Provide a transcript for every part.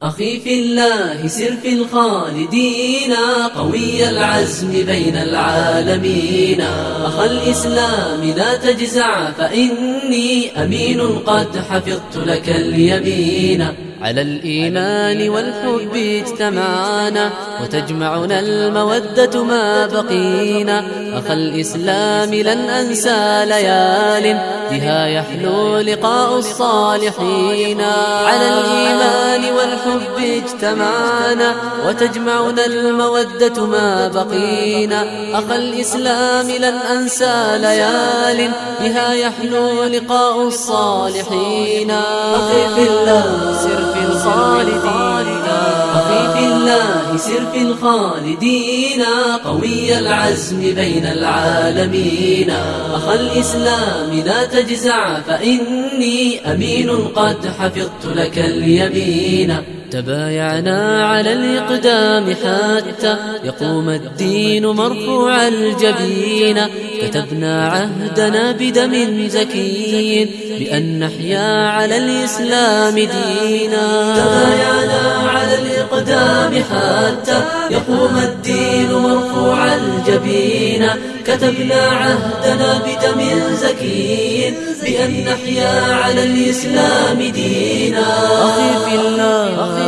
أخي في الله سر في الخالدين، قوي العزم بين العالمين. أخا الإسلام لا تجزع، فإني أمين قد حفظت لك اليمين. على الإيمان والحب اجتمعنا، وتجمعنا المودة ما بقينا. أخا الإسلام لن أنسى ليال، بها يحلو لقاء الصالحين. على الإيمان والحب اجتمعنا، وتجمعنا المودة ما بقينا. أخا الإسلام لن أنسى ليال، بها يحلو لقاء الصالحين. أخي في الله سر في الخالدين، أخي في الله سر في الخالدين، قوي العزم بين العالمين. أخا الإسلام لا تجزع، فإني أمين قد حفظت لك اليمين. تبايعنا على الإقدام حتى يقوم الدين مرفوع الجبين. كتبنا عهدنا بدم زكي، بأن نحيا على الإسلام دينا. تبايعنا على الإقدام حتى يقوم الدين مرفوع الجبين. كتبنا عهدنا بدم زكي، بأن نحيا على الإسلام دينا. أخي في الله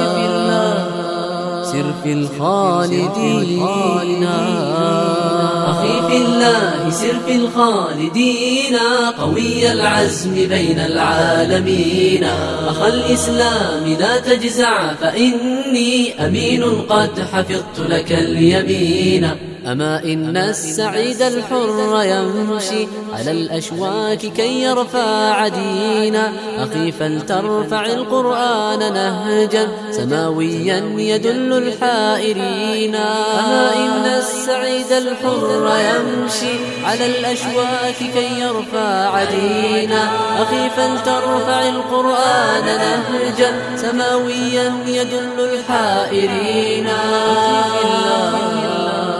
سر في الخالدين، أخي في الله سر في الخالدين، قوي العزم بين العالمين. أخا الإسلام لا تجزع، فإني أمين قد حفظت لك اليمين. أما إن السعيد الحر يمشي على الأشواك كي يرفع دينا. أخي فلترفع القرآن نهجا سماويا يدل الحائرين. أما إن السعيد الحر يمشي على الأشواك كي يرفع دينا. أخي فلترفع القرآن نهجا سماويا يدل الحائرين. أخي في الله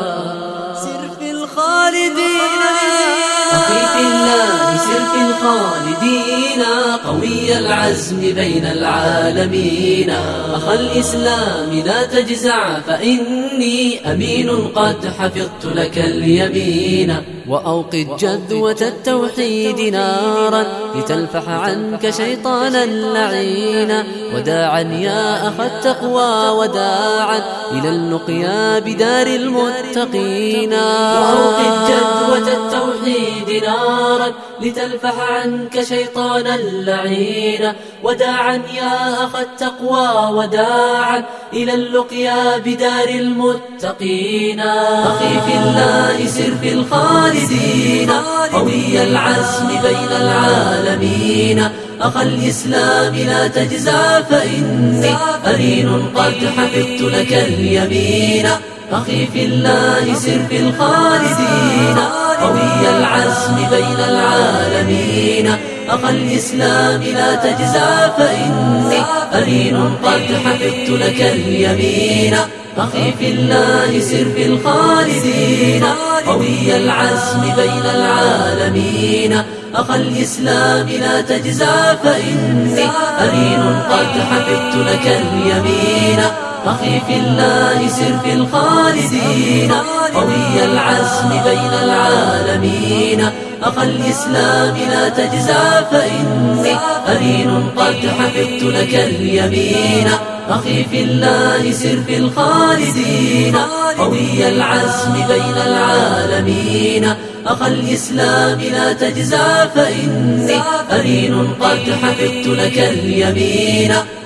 أخي في الله سر في الخالدين، قوي العزم بين العالمين. أخا الإسلام لا تجزع، فإني أمين قد حفظت لك اليمين. وأوقد جذوة التوحيد نارا، لتلفح عنك شيطانا لعينا. وداعا يا أخا التقوى، وداعا إلى اللقيا بدار المتقين. وأوقد جذوة التوحيد نارا، لتلفح عنك شيطانا لعينا. وداعا يا أخا التقوى، وداعا إلى اللقيا بدار المتقين. أخي في الله سر في الخالدين، قوي العزم بين العالمين. أخا الإسلام لا تجزع، فإني أمين قد حفظت لك اليمين. أخي في الله سر في الخالدين، قوي العزم بين العالمين. أخا الإسلام لا تجزع، فإني أمين قد حفظت لك اليمين. أخي في الله سر في الخالدين، قوي العزم بين العالمين. أخا الإسلام لا تجزع، فإني أمين قد حفظت لك اليمين. أخي في الله سر في الخالدين، قوي العزم بين العالمين. أخا الإسلام لا تجزع، فإني أمين قد حفظت لك اليمين. أخي في الله سر في الخالدين، قوي العزم بين العالمين. أخا الإسلام لا تجزع، فإني أمين قد حفظت لك اليمين.